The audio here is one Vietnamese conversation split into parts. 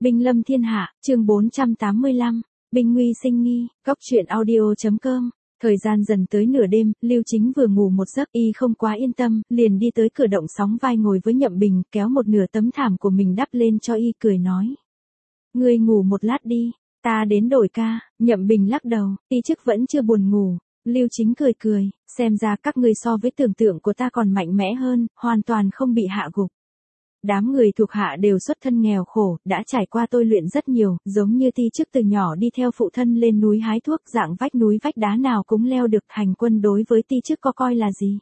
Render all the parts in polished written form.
Binh lâm thiên hạ, chương 485, binh nguy sinh nghi, góc truyện audio.com. Thời gian dần tới nửa đêm, Lưu Chính vừa ngủ một giấc y không quá yên tâm, liền đi tới cửa động sóng vai ngồi với Nhậm Bình, kéo một nửa tấm thảm của mình đắp lên cho y cười nói. Ngươi ngủ một lát đi, ta đến đổi ca. Nhậm Bình lắc đầu, y trước vẫn chưa buồn ngủ. Lưu Chính cười cười, xem ra các ngươi so với tưởng tượng của ta còn mạnh mẽ hơn, hoàn toàn không bị hạ gục. Đám người thuộc hạ đều xuất thân nghèo khổ, đã trải qua tôi luyện rất nhiều, giống như ti trước từ nhỏ đi theo phụ thân lên núi hái thuốc, dạng vách núi vách đá nào cũng leo được. Hành quân đối với ti trước có coi là gì.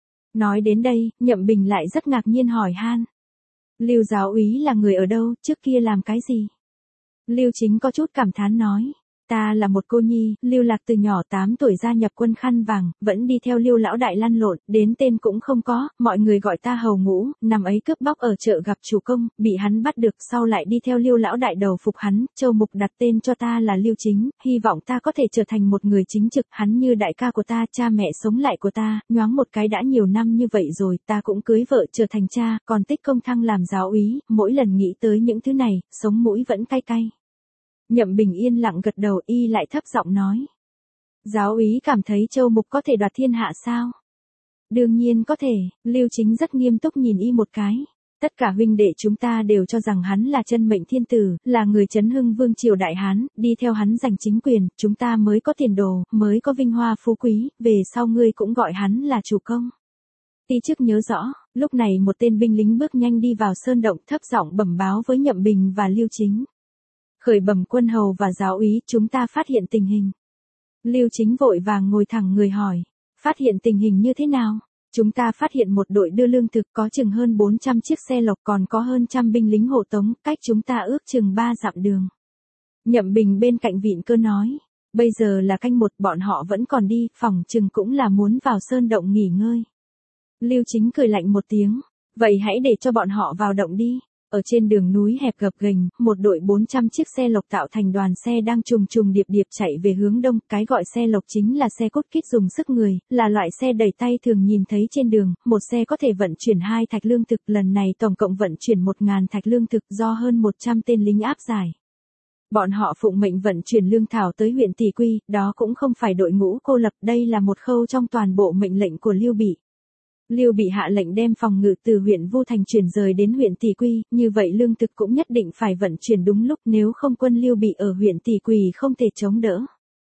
Nói đến đây, Nhậm Bình lại rất ngạc nhiên hỏi han. Lưu giáo úy là người ở đâu, trước kia làm cái gì? Lưu Chính có chút cảm thán nói. Ta là một cô nhi, lưu lạc từ nhỏ 8 tuổi gia nhập quân khăn vàng, vẫn đi theo Lưu lão đại lăn lộn, đến tên cũng không có, mọi người gọi ta hầu ngũ, năm ấy cướp bóc ở chợ gặp chủ công, bị hắn bắt được, sau lại đi theo Lưu lão đại đầu phục hắn, Châu Mục đặt tên cho ta là Lưu Chính, hy vọng ta có thể trở thành một người chính trực, hắn như đại ca của ta, cha mẹ sống lại của ta, nhoáng một cái đã nhiều năm như vậy rồi, ta cũng cưới vợ trở thành cha, còn tích công thăng làm giáo úy, mỗi lần nghĩ tới những thứ này, sống mũi vẫn cay cay. Nhậm Bình yên lặng gật đầu, y lại thấp giọng nói. Giáo úy cảm thấy Châu Mục có thể đoạt thiên hạ sao? Đương nhiên có thể, Lưu Chính rất nghiêm túc nhìn y một cái. Tất cả huynh đệ chúng ta đều cho rằng hắn là chân mệnh thiên tử, là người chấn hưng vương triều đại Hán, đi theo hắn giành chính quyền, chúng ta mới có tiền đồ, mới có vinh hoa phú quý, về sau ngươi cũng gọi hắn là chủ công. Ti trước nhớ rõ, lúc này một tên binh lính bước nhanh đi vào sơn động, thấp giọng bẩm báo với Nhậm Bình và Lưu Chính. Khởi bẩm quân hầu và giáo úy, chúng ta phát hiện tình hình. Lưu Chính vội vàng ngồi thẳng người hỏi. Phát hiện tình hình như thế nào? Chúng ta phát hiện một đội đưa lương thực có chừng hơn 400 chiếc xe lộc, còn có hơn trăm binh lính hộ tống, cách chúng ta ước chừng 3 dặm đường. Nhậm Bình bên cạnh vịn cơ nói. Bây giờ là canh một, bọn họ vẫn còn đi, phỏng chừng cũng là muốn vào sơn động nghỉ ngơi. Lưu Chính cười lạnh một tiếng. Vậy hãy để cho bọn họ vào động đi. Ở trên đường núi hẹp gập ghềnh, một đội 400 chiếc xe lộc tạo thành đoàn xe đang trùng trùng điệp điệp chạy về hướng đông, cái gọi xe lộc chính là xe cốt kít dùng sức người, là loại xe đẩy tay thường nhìn thấy trên đường, một xe có thể vận chuyển 2 thạch lương thực, lần này tổng cộng vận chuyển 1.000 thạch lương thực do hơn 100 tên lính áp giải. Bọn họ phụng mệnh vận chuyển lương thảo tới huyện Tỷ Quy, đó cũng không phải đội ngũ cô lập, đây là một khâu trong toàn bộ mệnh lệnh của Lưu Bị. Lưu Bị hạ lệnh đem phòng ngự từ huyện Vu Thành chuyển rời đến huyện Tỷ Quy, như vậy lương thực cũng nhất định phải vận chuyển đúng lúc, nếu không quân Lưu Bị ở huyện Tỷ Quy không thể chống đỡ.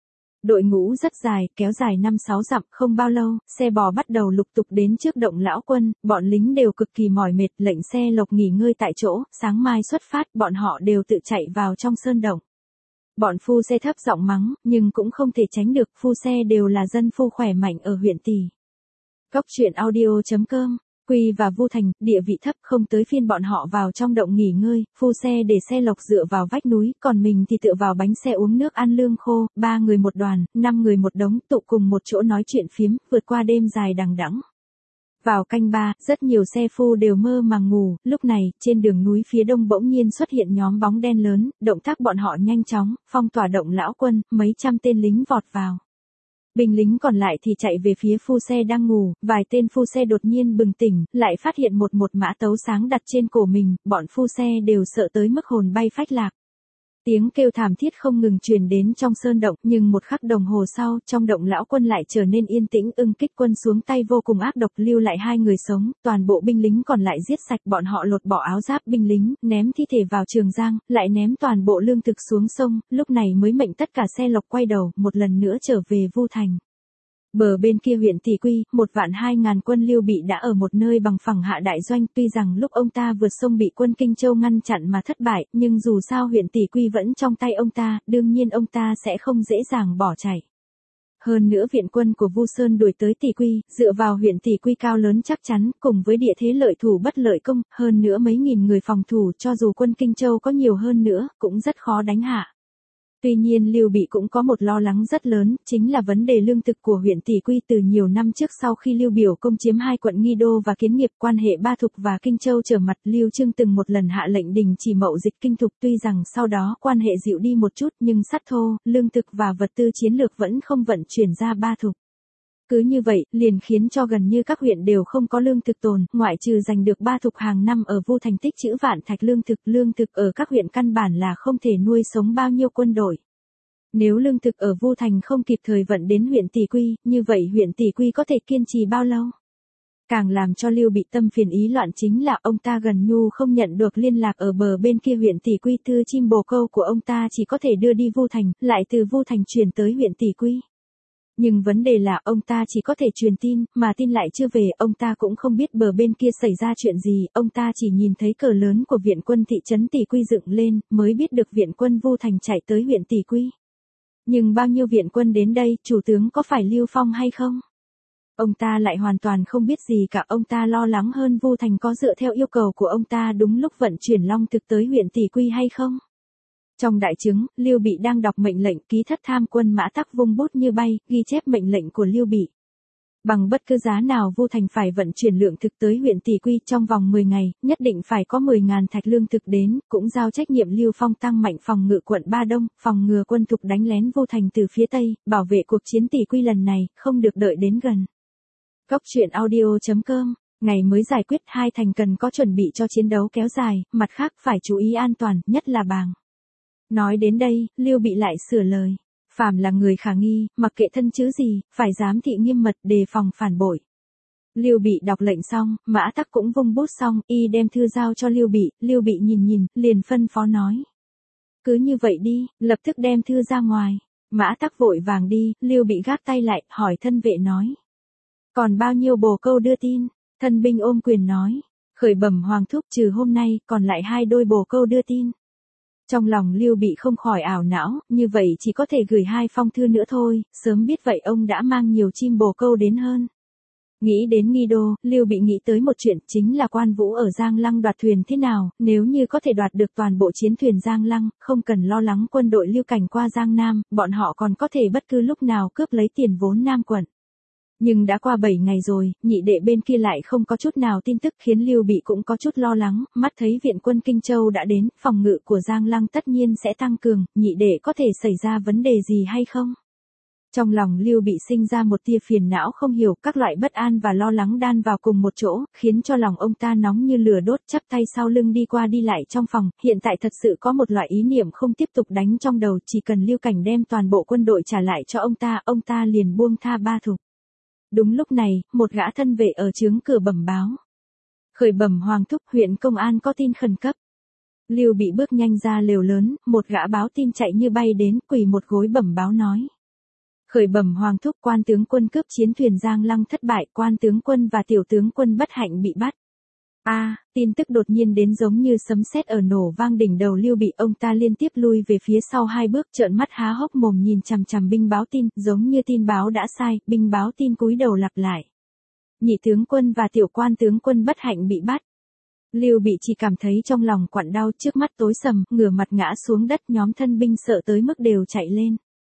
Đội ngũ rất dài, kéo dài 5-6 dặm, không bao lâu, xe bò bắt đầu lục tục đến trước động lão quân, bọn lính đều cực kỳ mỏi mệt, lệnh xe lộc nghỉ ngơi tại chỗ, sáng mai xuất phát, bọn họ đều tự chạy vào trong sơn động. Bọn phu xe thấp giọng mắng, nhưng cũng không thể tránh được, phu xe đều là dân phu khỏe mạnh ở huyện Tỷ. Góc truyện audio.com, Quy và Vu Thành, địa vị thấp, không tới phiên bọn họ vào trong động nghỉ ngơi, phu xe để xe lộc dựa vào vách núi, còn mình thì tựa vào bánh xe uống nước ăn lương khô, 3 người một đoàn, 5 người một đống, tụ cùng một chỗ nói chuyện phiếm, vượt qua đêm dài đằng đẵng. Vào canh 3, rất nhiều xe phu đều mơ màng ngủ, lúc này, trên đường núi phía đông bỗng nhiên xuất hiện nhóm bóng đen lớn, động tác bọn họ nhanh chóng, phong tỏa động lão quân, mấy trăm tên lính vọt vào. Binh lính còn lại thì chạy về phía phu xe đang ngủ, vài tên phu xe đột nhiên bừng tỉnh, lại phát hiện một mã tấu sáng đặt trên cổ mình, bọn phu xe đều sợ tới mức hồn bay phách lạc. Tiếng kêu thảm thiết không ngừng truyền đến trong sơn động, nhưng một khắc đồng hồ sau, trong động lão quân lại trở nên yên tĩnh, Ưng Kích Quân xuống tay vô cùng ác độc, lưu lại 2 người sống, toàn bộ binh lính còn lại giết sạch, bọn họ lột bỏ áo giáp binh lính, ném thi thể vào Trường Giang, lại ném toàn bộ lương thực xuống sông, lúc này mới mệnh tất cả xe lộc quay đầu, một lần nữa trở về Vu Thành. Bờ bên kia huyện Tỷ Quy, 1.200.000 quân Lưu Bị đã ở một nơi bằng phẳng hạ đại doanh, tuy rằng lúc ông ta vượt sông bị quân Kinh Châu ngăn chặn mà thất bại, nhưng dù sao huyện Tỷ Quy vẫn trong tay ông ta, đương nhiên ông ta sẽ không dễ dàng bỏ chạy. Hơn nữa viện quân của Vu Sơn đuổi tới Tỷ Quy, dựa vào huyện Tỷ Quy cao lớn chắc chắn, cùng với địa thế lợi thủ bất lợi công, hơn nữa mấy nghìn người phòng thủ, cho dù quân Kinh Châu có nhiều hơn nữa, cũng rất khó đánh hạ. Tuy nhiên Lưu Bị cũng có một lo lắng rất lớn, chính là vấn đề lương thực của huyện Tỷ Quy. Từ nhiều năm trước sau khi Lưu Biểu công chiếm 2 quận Nghi Đô và Kiến Nghiệp, quan hệ Ba Thục và Kinh Châu trở mặt, Lưu Trương từng một lần hạ lệnh đình chỉ mậu dịch Kinh Thục, tuy rằng sau đó quan hệ dịu đi một chút, nhưng sắt thô, lương thực và vật tư chiến lược vẫn không vận chuyển ra Ba Thục. Cứ như vậy, liền khiến cho gần như các huyện đều không có lương thực tồn, ngoại trừ giành được 3 thục hàng năm ở Vu Thành tích trữ vạn thạch lương thực ở các huyện căn bản là không thể nuôi sống bao nhiêu quân đội. Nếu lương thực ở Vu Thành không kịp thời vận đến huyện Tỷ Quy, như vậy huyện Tỷ Quy có thể kiên trì bao lâu? Càng làm cho Lưu Bị tâm phiền ý loạn chính là ông ta gần như không nhận được liên lạc ở bờ bên kia huyện Tỷ Quy, thư chim bồ câu của ông ta chỉ có thể đưa đi Vu Thành, lại từ Vu Thành chuyển tới huyện Tỷ Quy. Nhưng vấn đề là ông ta chỉ có thể truyền tin, mà tin lại chưa về, ông ta cũng không biết bờ bên kia xảy ra chuyện gì, ông ta chỉ nhìn thấy cờ lớn của viện quân thị trấn Tỷ Quy dựng lên, mới biết được viện quân Vu Thành chạy tới huyện Tỷ Quy. Nhưng bao nhiêu viện quân đến đây, chủ tướng có phải Lưu Phong hay không? Ông ta lại hoàn toàn không biết gì cả, ông ta lo lắng hơn Vu Thành có dựa theo yêu cầu của ông ta đúng lúc vận chuyển long thực tới huyện Tỷ Quy hay không. Trong đại trướng, Lưu Bị đang đọc mệnh lệnh, ký thất tham quân Mã Tắc vung bút như bay, ghi chép mệnh lệnh của Lưu Bị. Bằng bất cứ giá nào Vu Thành phải vận chuyển lượng thực tới huyện Tỷ Quy trong vòng 10 ngày, nhất định phải có 10.000 thạch lương thực đến, cũng giao trách nhiệm Lưu Phong tăng mạnh phòng ngự quận Ba Đông, phòng ngừa quân Thục đánh lén Vu Thành từ phía Tây, bảo vệ cuộc chiến Tỷ Quy lần này, không được đợi đến gần. Góc truyện audio.com, ngày mới giải quyết, hai thành cần có chuẩn bị cho chiến đấu kéo dài, mặt khác phải chú ý an toàn, nhất là Bàng. Nói đến đây, Lưu Bị lại sửa lời. Phàm là người khả nghi, mặc kệ thân chữ gì, phải giám thị nghiêm mật, đề phòng phản bội. Lưu Bị đọc lệnh xong, Mã Tắc cũng vung bút xong, y đem thư giao cho Lưu Bị nhìn, liền phân phó nói. Cứ như vậy đi, lập tức đem thư ra ngoài. Mã Tắc vội vàng đi, Lưu Bị gác tay lại, hỏi thân vệ nói. Còn bao nhiêu bồ câu đưa tin? Thân binh ôm quyền nói. Khởi bẩm hoàng thúc, trừ hôm nay, còn lại 2 đôi bồ câu đưa tin. Trong lòng Lưu Bị không khỏi ảo não, như vậy chỉ có thể gửi 2 phong thư nữa thôi, sớm biết vậy ông đã mang nhiều chim bồ câu đến hơn. Nghĩ đến Nghi Đô, Lưu Bị nghĩ tới một chuyện, chính là Quan Vũ ở Giang Lăng đoạt thuyền thế nào, nếu như có thể đoạt được toàn bộ chiến thuyền Giang Lăng, không cần lo lắng quân đội Lưu Cảnh qua Giang Nam, bọn họ còn có thể bất cứ lúc nào cướp lấy tiền vốn Nam quận. Nhưng đã qua 7 ngày rồi, nhị đệ bên kia lại không có chút nào tin tức, khiến Lưu Bị cũng có chút lo lắng, mắt thấy viện quân Kinh Châu đã đến, phòng ngự của Giang Lăng tất nhiên sẽ tăng cường, nhị đệ có thể xảy ra vấn đề gì hay không? Trong lòng Lưu Bị sinh ra một tia phiền não không hiểu, các loại bất an và lo lắng đan vào cùng một chỗ, khiến cho lòng ông ta nóng như lửa đốt, chắp tay sau lưng đi qua đi lại trong phòng, hiện tại thật sự có một loại ý niệm không tiếp tục đánh trong đầu, chỉ cần Lưu Cảnh đem toàn bộ quân đội trả lại cho ông ta liền buông tha Ba Thục. Đúng lúc này, một gã thân vệ ở trướng cửa bẩm báo. Khởi bẩm hoàng thúc, huyện công an có tin khẩn cấp. Lưu Bị bước nhanh ra lều lớn, một gã báo tin chạy như bay đến, quỳ một gối bẩm báo nói. Khởi bẩm hoàng thúc, quan tướng quân cướp chiến thuyền Giang Lăng thất bại, quan tướng quân và tiểu tướng quân bất hạnh bị bắt. Tin tức đột nhiên đến giống như sấm sét ở nổ vang đỉnh đầu Lưu Bị, ông ta liên tiếp lui về phía sau 2 bước, trợn mắt há hốc mồm nhìn chằm chằm binh báo tin, giống như tin báo đã sai, binh báo tin cúi đầu lặp lại. Nhị tướng quân và tiểu quan tướng quân bất hạnh bị bắt. Lưu Bị chỉ cảm thấy trong lòng quặn đau, trước mắt tối sầm, ngửa mặt ngã xuống đất, nhóm thân binh sợ tới mức đều chạy lên.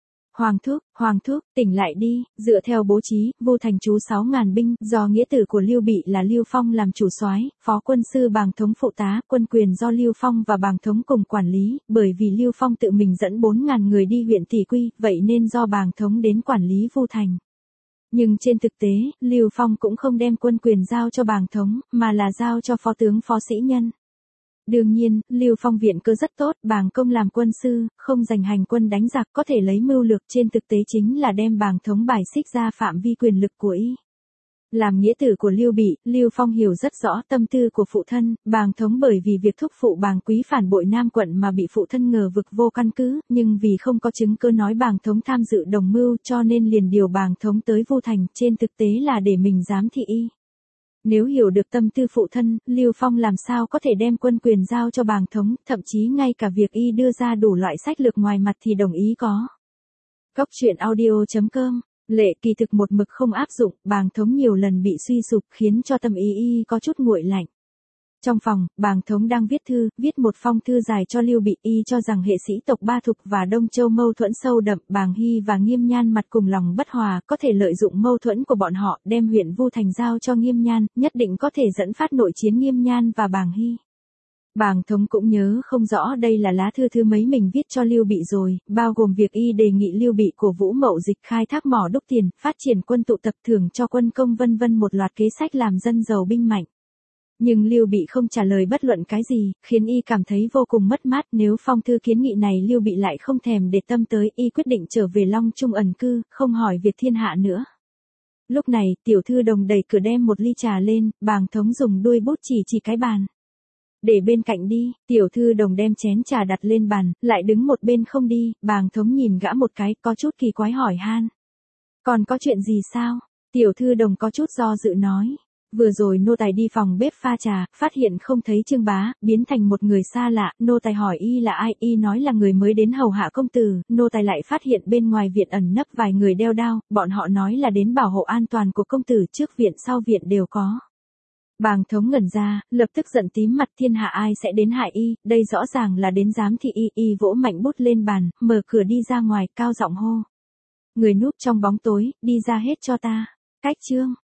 Hoàng thúc, tỉnh lại đi, dựa theo bố trí, Vu Thành trú 6.000 binh, do nghĩa tử của Lưu Bị là Lưu Phong làm chủ soái, phó quân sư Bàng Thống phụ tá, quân quyền do Lưu Phong và Bàng Thống cùng quản lý, bởi vì Lưu Phong tự mình dẫn 4.000 người đi huyện Tỷ Quy, vậy nên do Bàng Thống đến quản lý Vu Thành. Nhưng trên thực tế, Lưu Phong cũng không đem quân quyền giao cho Bàng Thống, mà là giao cho phó tướng Phó Sĩ Nhân. Đương nhiên, Lưu Phong viện cơ rất tốt, Bàng Công làm quân sư, không giành hành quân đánh giặc, có thể lấy mưu lược, trên thực tế chính là đem Bàng Thống bài xích ra phạm vi quyền lực của y. Làm nghĩa tử của Lưu Bị, Lưu Phong hiểu rất rõ tâm tư của phụ thân, Bàng Thống bởi vì việc thúc phụ Bàng Quý phản bội Nam quận mà bị phụ thân ngờ vực vô căn cứ, nhưng vì không có chứng cứ nói Bàng Thống tham dự đồng mưu cho nên liền điều Bàng Thống tới Vu Thành, trên thực tế là để mình giám thị y. Nếu hiểu được tâm tư phụ thân, Lưu Phong làm sao có thể đem quân quyền giao cho Bàng Thống, thậm chí ngay cả việc y đưa ra đủ loại sách lược ngoài mặt thì đồng ý có. Góc truyện audio.com, Lệ Kỳ thực một mực không áp dụng, Bàng Thống nhiều lần bị suy sụp khiến cho tâm ý y có chút nguội lạnh. Trong phòng, Bàng Thống đang viết một phong thư dài cho Lưu Bị, y cho rằng hệ sĩ tộc Ba Thục và Đông Châu mâu thuẫn sâu đậm, Bàng Hy và Nghiêm Nhan mặt cùng lòng bất hòa, có thể lợi dụng mâu thuẫn của bọn họ, đem huyện Vu Thành giao cho Nghiêm Nhan, nhất định có thể dẫn phát nội chiến Nghiêm Nhan và Bàng Hy. Bàng thống cũng nhớ không rõ đây là lá thư thứ mấy mình viết cho Lưu Bị rồi, bao gồm việc y đề nghị Lưu Bị cổ vũ Mậu Dịch khai thác mỏ đúc tiền, phát triển quân tụ tập thưởng cho quân công vân vân, một loạt kế sách làm dân giàu binh mạnh. Nhưng Lưu Bị không trả lời bất luận cái gì, khiến y cảm thấy vô cùng mất mát. Nếu phong thư kiến nghị này Lưu Bị lại không thèm để tâm tới, y quyết định trở về Long Trung ẩn cư, không hỏi việc thiên hạ nữa. Lúc này, Tiểu Thư Đồng đẩy cửa đem một ly trà lên, Bàng thống dùng đuôi bút chỉ cái bàn. Để bên cạnh đi. Tiểu Thư Đồng đem chén trà đặt lên bàn, lại đứng một bên không đi. Bàng thống nhìn gã một cái, có chút kỳ quái hỏi han. Còn có chuyện gì sao? Tiểu Thư Đồng có chút do dự nói. Vừa rồi nô tài đi phòng bếp pha trà, phát hiện không thấy Trương Bá, biến thành một người xa lạ. Nô tài hỏi y là ai, y nói là người mới đến hầu hạ công tử. Nô tài lại phát hiện bên ngoài viện ẩn nấp vài người đeo đao, bọn họ nói là đến bảo hộ an toàn của công tử, trước viện sau viện đều có. Bàng thống ngẩn ra, lập tức giận tím mặt, thiên hạ ai sẽ đến hại y, đây rõ ràng là đến giám thị y. Vỗ mạnh bút lên bàn, mở cửa đi ra ngoài, cao giọng hô. Người núp trong bóng tối, đi ra hết cho ta. Cách chương